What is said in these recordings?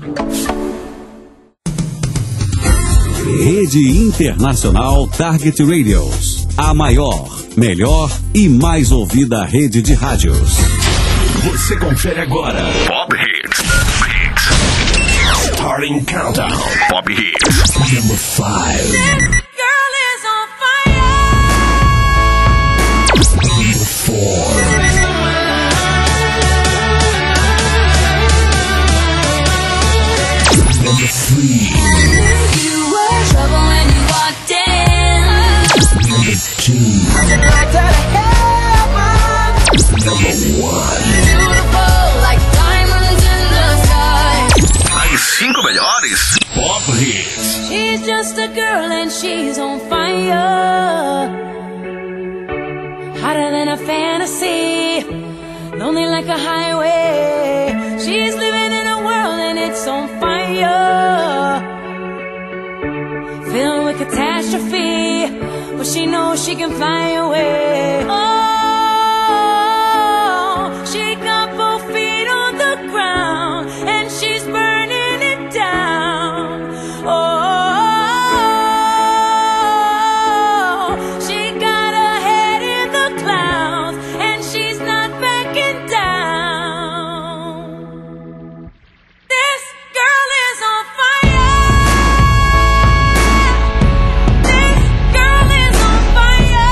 Rede Internacional Target Radios. A maior, melhor e mais ouvida rede de rádios. Você confere agora Pop Hits. Starting Countdown. Pop Hits. Number 5. Girl is on fire. Number 4. Number 3. You were trouble when you walked in. Number 2. Number 1. Beautiful like diamonds in the sky. As 5 melhores Pop Hits. She's just a girl and she's on fire. Hotter than a fantasy. Lonely like a highway. She's living in a world and it's on fire. Filled with catastrophe, but she knows she can fly away. Oh, she got both feet on the ground and she's burning it down. Oh, she got her head in the clouds and she's not backing down. This girl is on fire. This girl is on fire.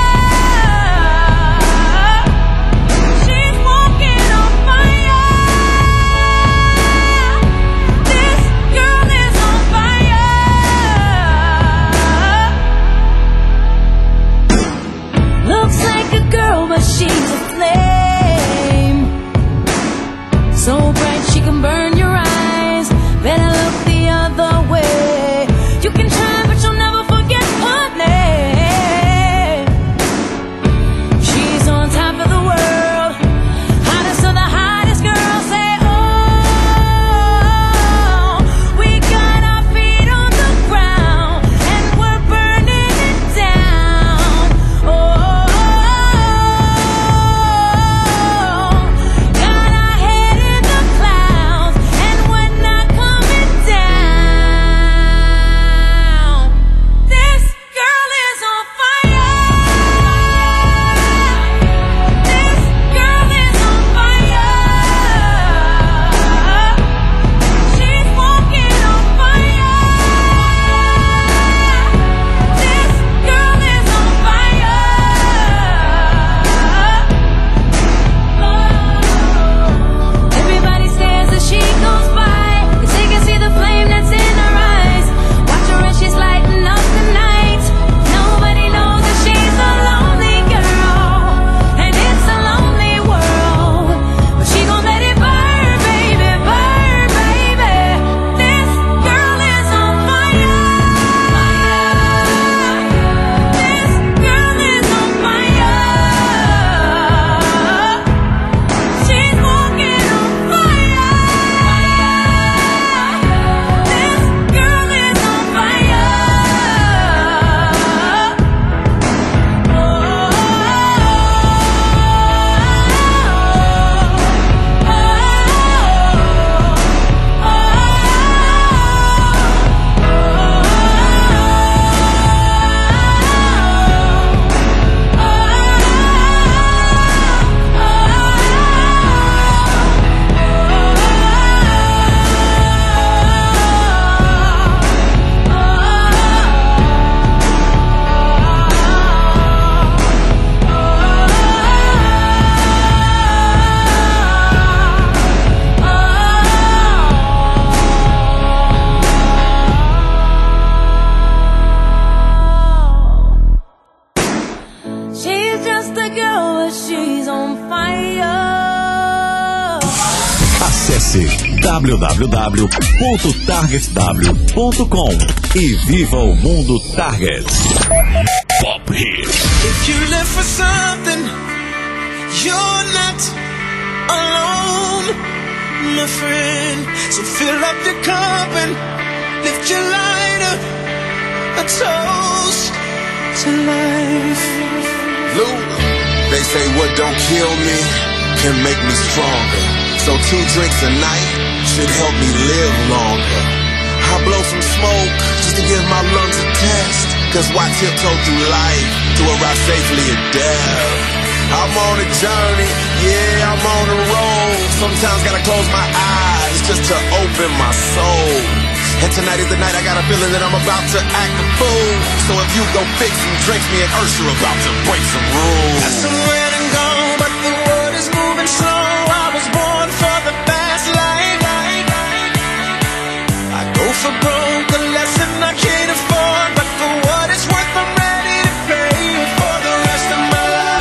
She's walking on fire. This girl is on fire. Looks like a girl, but she's a flame. So bright she can burn your eyes. Better look the other way. You can try, but you'll never forget her name. She's on top of the world, hottest of the hottest girls. Say, oh, we got our feet on the ground and we're burning it down. Oh, got our head in the clouds and we're not coming down. This girl is on fire. This girl is on fire. She's walking on fire. This girl is on fire. Everybody stares as she goes by, 'cause they can see the flame that's in her eyes. Watch her as she's lighting up the night. Nobody knows that she's a lonely girl, and it's a lonely world. But she gon' let it burn, baby, burn, baby. This girl is on fire. This girl is on fire. She's walking on fire. This girl is on fire. She's just a girl, but she's on fire. Acesse www.targetw.com e viva o mundo Target. Pop Hits. If you live for something, you're not alone, my friend. So fill up your cup and lift your lighter, a toast to life. Lou, they say what don't kill me can make me stronger. So 2 drinks a night should help me live longer. I blow some smoke just to give my lungs a test. Cause why tiptoe through life to arrive safely at death? I'm on a journey, yeah, I'm on a road. Sometimes gotta close my eyes just to open my soul. And tonight is the night I got a feeling that I'm about to act a fool. So if you go fix some drinks, me and Ursula are about to break some rules. That's some red and gold, but the world is moving slow. I was born for the fast life. I go for broke, a lesson I can't afford. But for what it's worth, I'm ready to pay for the rest of my life.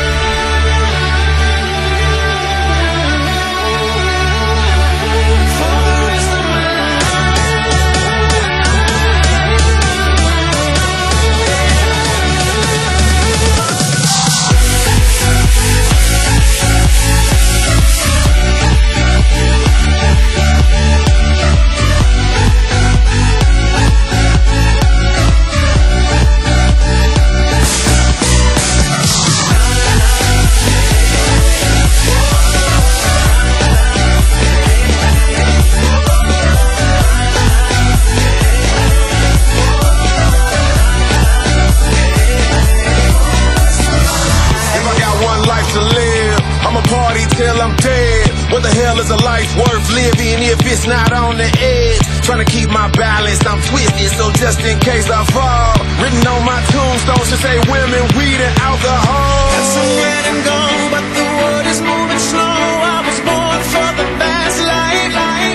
Till I'm dead. What the hell is a life worth living if it's not on the edge? Trying to keep my balance, I'm twisted, so just in case I fall. Written on my tombstone should say women, weed, and alcohol. That's some red and gold, but the world is moving slow. I was born for the fast life.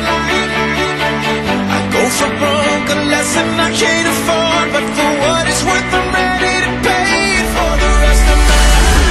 I go for broke, a lesson I can't afford. But for what it's worth, I'm ready to pay for the rest of my life.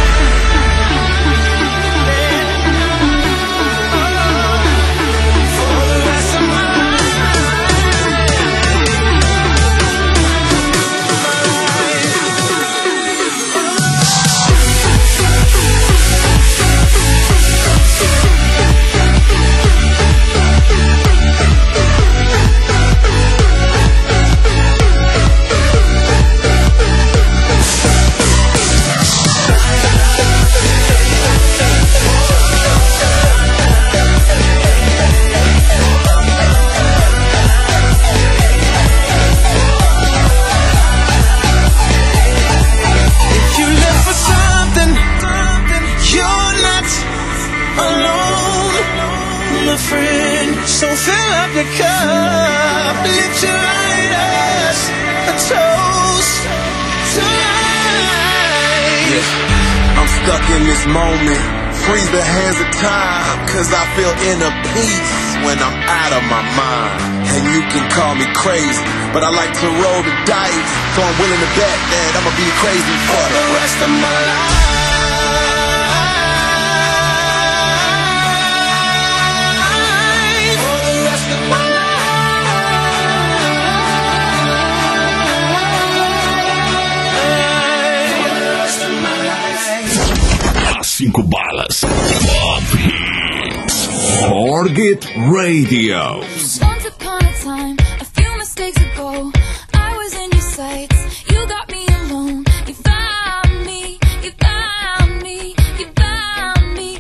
So fill up the cup, lift your lighters, a toast to life. Yeah, I'm stuck in this moment, freeze the hands of time. Cause I feel inner peace when I'm out of my mind. And you can call me crazy, but I like to roll the dice. So I'm willing to bet that I'ma be crazy for the rest of my life. Cinco balas. Pop Hits. Target Radio. Once upon a time, a few mistakes ago, I was in your sights. You got me alone. You found me. You found me. You found me.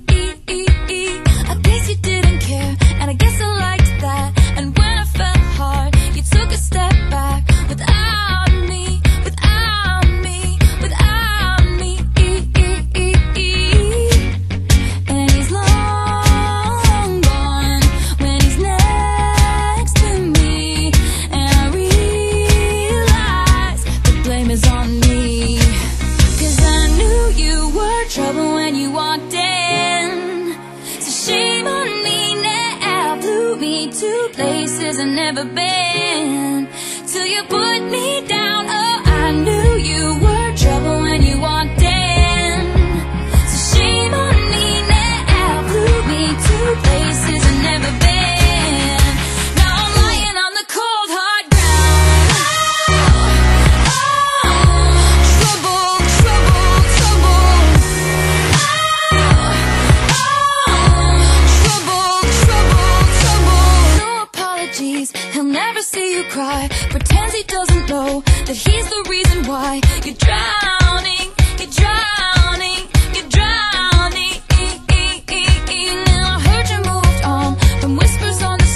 I guess you didn't care, and I guess I liked that. And when I fell hard, you took a step back without me. Without me. Without me. And he's long gone when he's next to me. And I realize the blame is on me. 'Cause I knew you were trouble when you walked in. So shame on me now. Blew me to places I've never been. Till you put me down. Oh, I knew you were trouble when you walked in. So shame on me now. Blew me to places I've never been. Now I'm lying on the cold hard ground. Trouble, trouble, trouble. Trouble, trouble, trouble. No apologies, he'll never see you cry. Pretends he doesn't know that he's the reason why you're drowning, you're drowning, you're drowning. Now I heard you moved on from whispers on the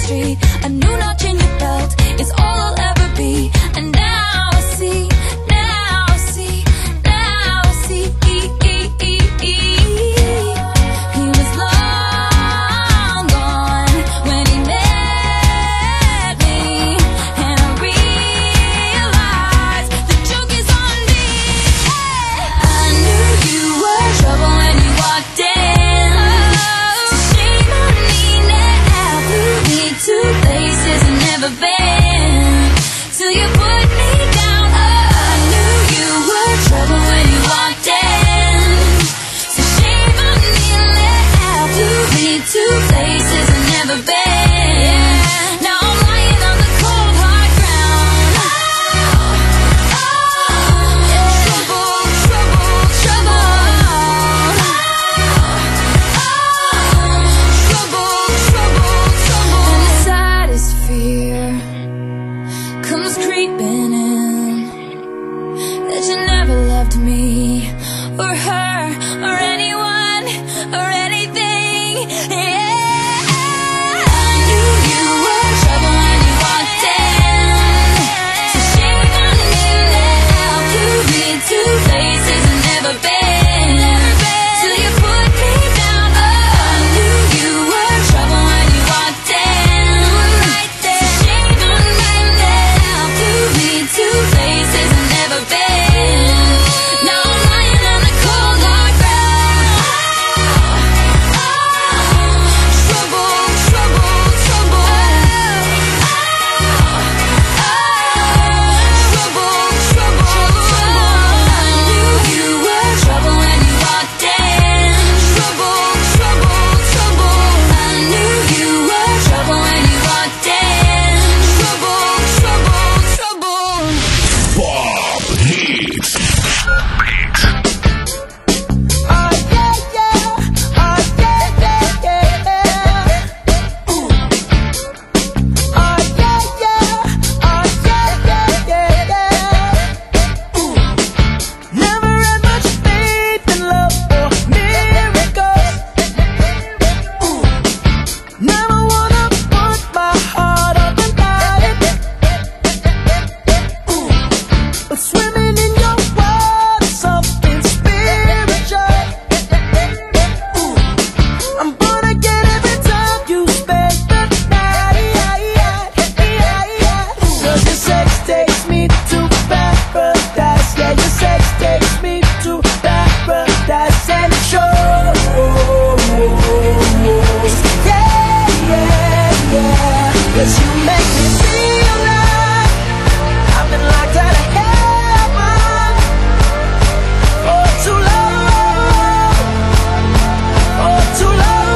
'cause you make me feel like I've been locked out of heaven for too long, for too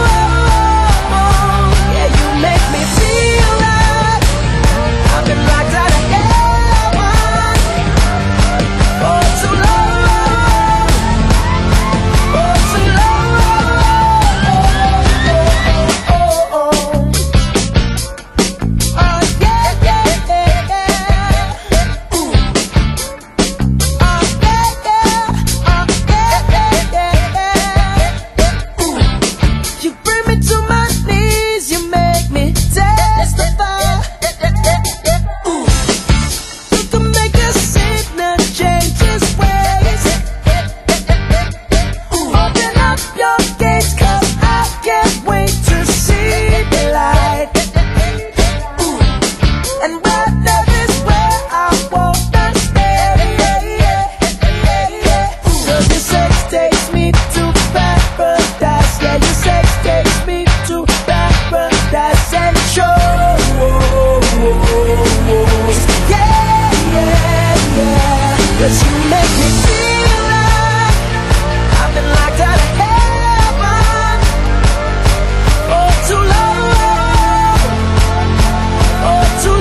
long. Yeah, you make me feel like I've been locked out of heaven for too long, for too long. Oh, yeah, yeah, yeah. Ooh. Yeah, yeah. Ooh. You bring me to my knees, you make me testify. Ooh. You can make a sinner change his ways. Ooh. Open up your gates, 'cause I can't wait to see the light. Ooh. And where there is where I wanna stay. Ooh. 'Cause your sex takes me to paradise. Yeah, your sex takes me to paradise and shows. Yeah, yeah, yeah. 'Cause you make me feel like I've been locked out of heaven for too long, for too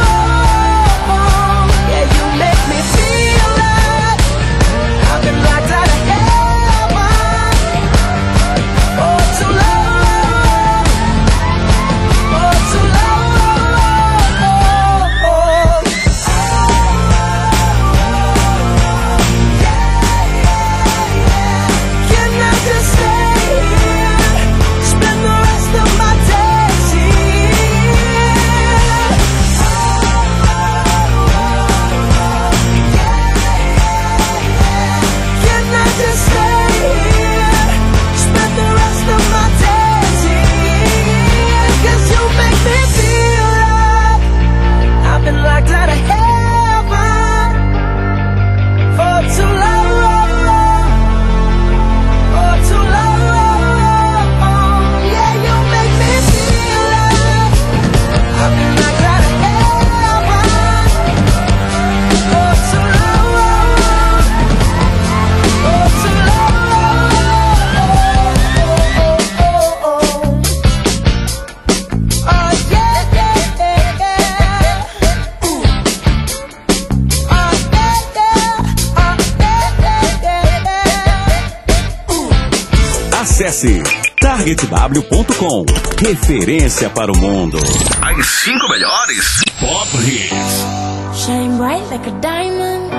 long. Yeah, you make me feel like I've been locked out of heaven for too long, for too long. Can I just stay here, spend the rest of my days here? Can I just stay here, spend the rest of my days here? 'Cause you make me feel like I've been locked out of heaven for too long, for too long. Yeah, you make me feel like I've been locked out of heaven for too long, for too long. Oh, yeah, yeah, yeah. Ooh. Yeah, yeah. Ooh. Acesse targetw.com. Referência para o mundo. As 5 melhores Pop Hits. Shine bright like a diamond.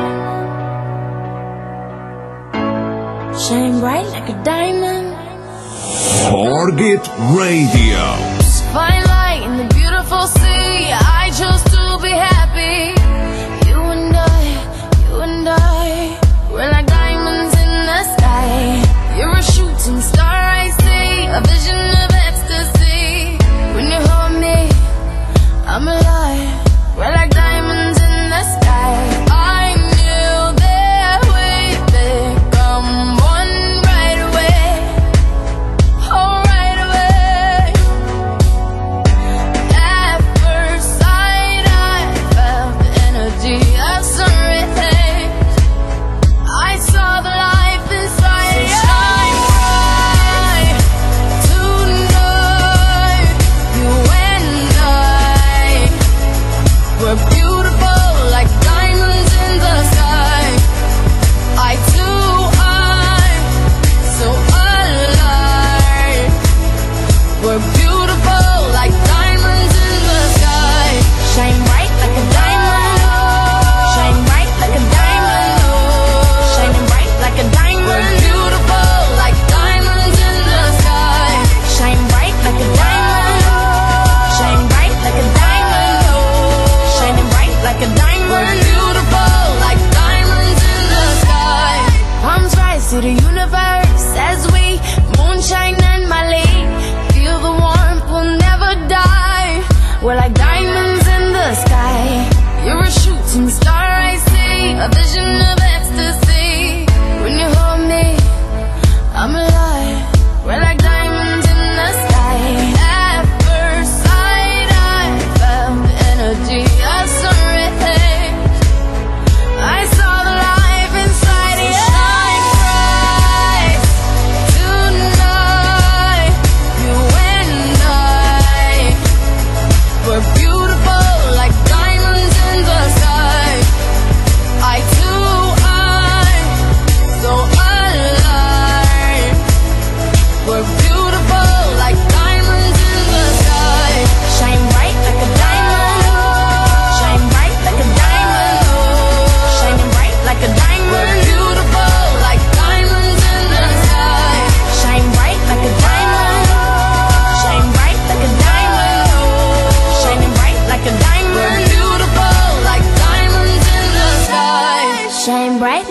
Shine bright like a diamond. Target Radio. Fine light in the beautiful sea. I chose to be happy. You and I, we're like diamonds in the sky. You're a shooting star, I see, a vision of ecstasy. When you hold me, I'm alive. We're like diamonds in the sky. I knew that we'd become one right away. Oh, right away.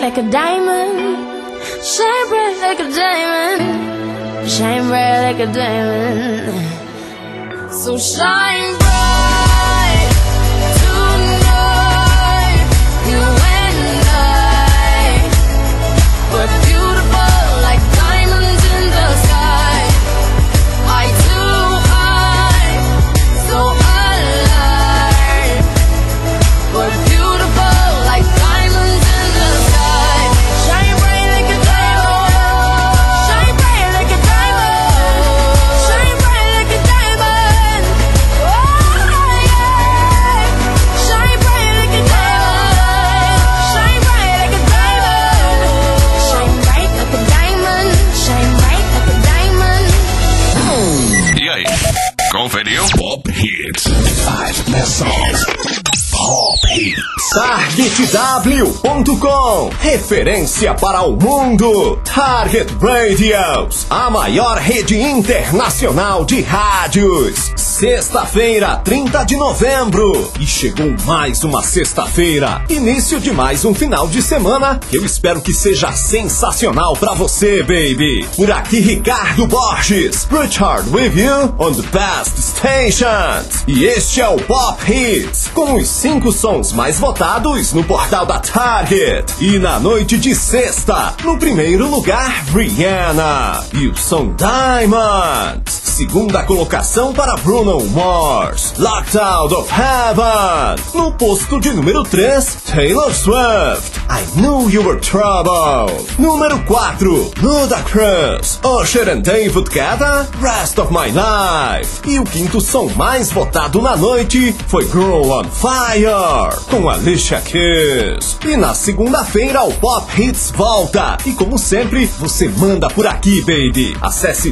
like a diamond. Shine bright like a diamond. Shine bright like a diamond. So shine bright tonight. You and I were beautiful like diamonds in the sky. Eye to eye, so alive. We're beautiful like diamonds in the sky. Shine bright like a diamond. Shine bright like a diamond. Shine bright like a diamond. Oh yeah. Shine bright like a diamond. Shine bright like a diamond. Shine bright like a diamond. Shine bright like a diamond. E aí, conferiu? Pop Hits. 5 best songs. Pop Hits. TargetW.com, referência para o mundo. Target Radios, a maior rede internacional de rádios. Sexta-feira, 30 de novembro. E chegou mais uma sexta-feira, início de mais um final de semana que eu espero que seja sensacional pra você, baby. Por aqui, Ricardo Borges, Richard with you on the best stations. E este é o Pop Hits, com os 5 sons mais votados no portal da Target. E na noite de sexta, no primeiro lugar, Rihanna e o som Diamonds. Segunda colocação para Bruno Mars, Locked Out of Heaven. No posto de número 3, Taylor Swift, I Knew You Were Trouble. Número 4, Ludacris, Usher and David Guetta, Rest of My Life. E o quinto som mais votado na noite foi Girl on Fire, com Alicia Keys. E na segunda-feira o Pop Hits volta. E como sempre, você manda por aqui, baby. Acesse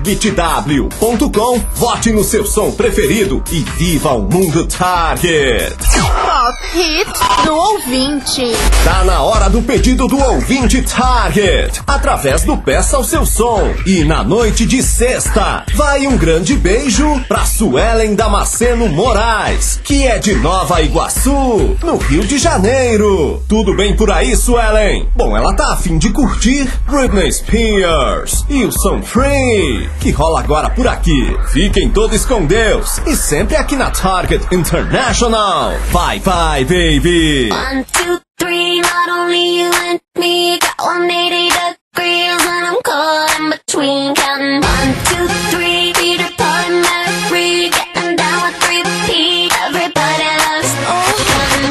TargetW.com, vote no seu som preferido e viva o mundo Target. Pop Hits do ouvinte. Tá na hora do pedido do ouvinte Target, através do Peça o Seu Som. E na noite de sexta, vai um grande beijo pra Suelen Damasceno Moraes, que é de Nova Iguaçu, no Rio de Janeiro. Tudo bem por aí, Suelen? Bom, ela tá a fim de curtir Britney Spears e o som Free, que rola agora por aqui. Fiquem todos com Deus e sempre aqui na Target International. Bye bye, baby. 1, 2, 3, not only you and me got 180 degrees and I'm caught in between. Counting 1, 2, 3, Peter Pan, Mary, getting down with 3P. Everybody loves Ocean.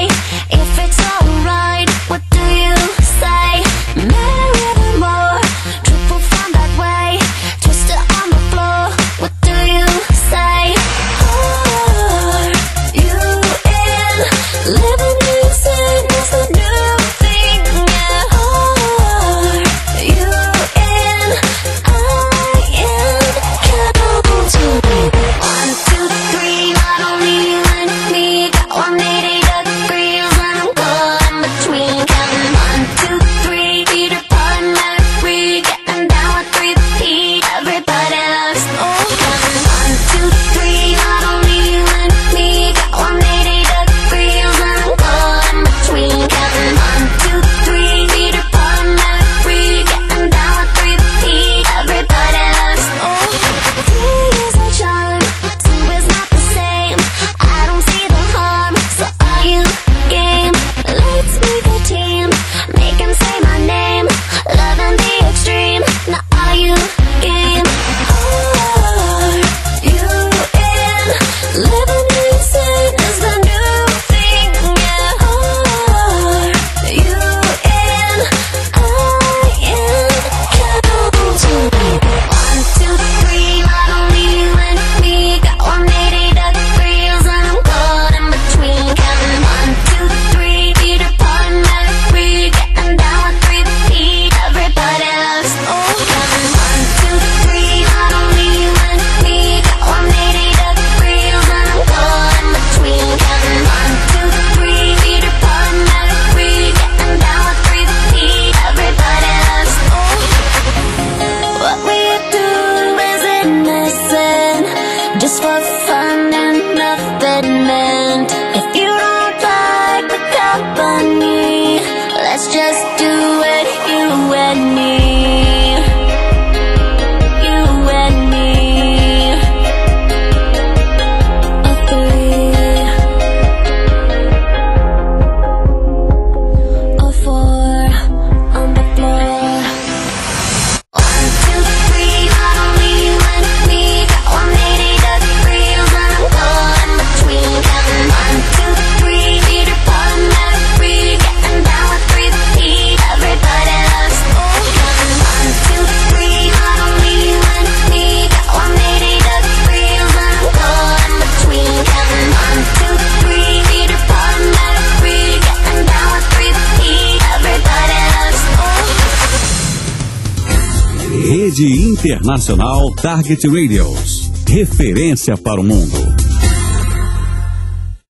If it's alright, what do you say? Marry more just for fun and nothing meant. If you don't like the company, let's just do it, you and me. Rede Internacional Target Radios. Referência para o mundo.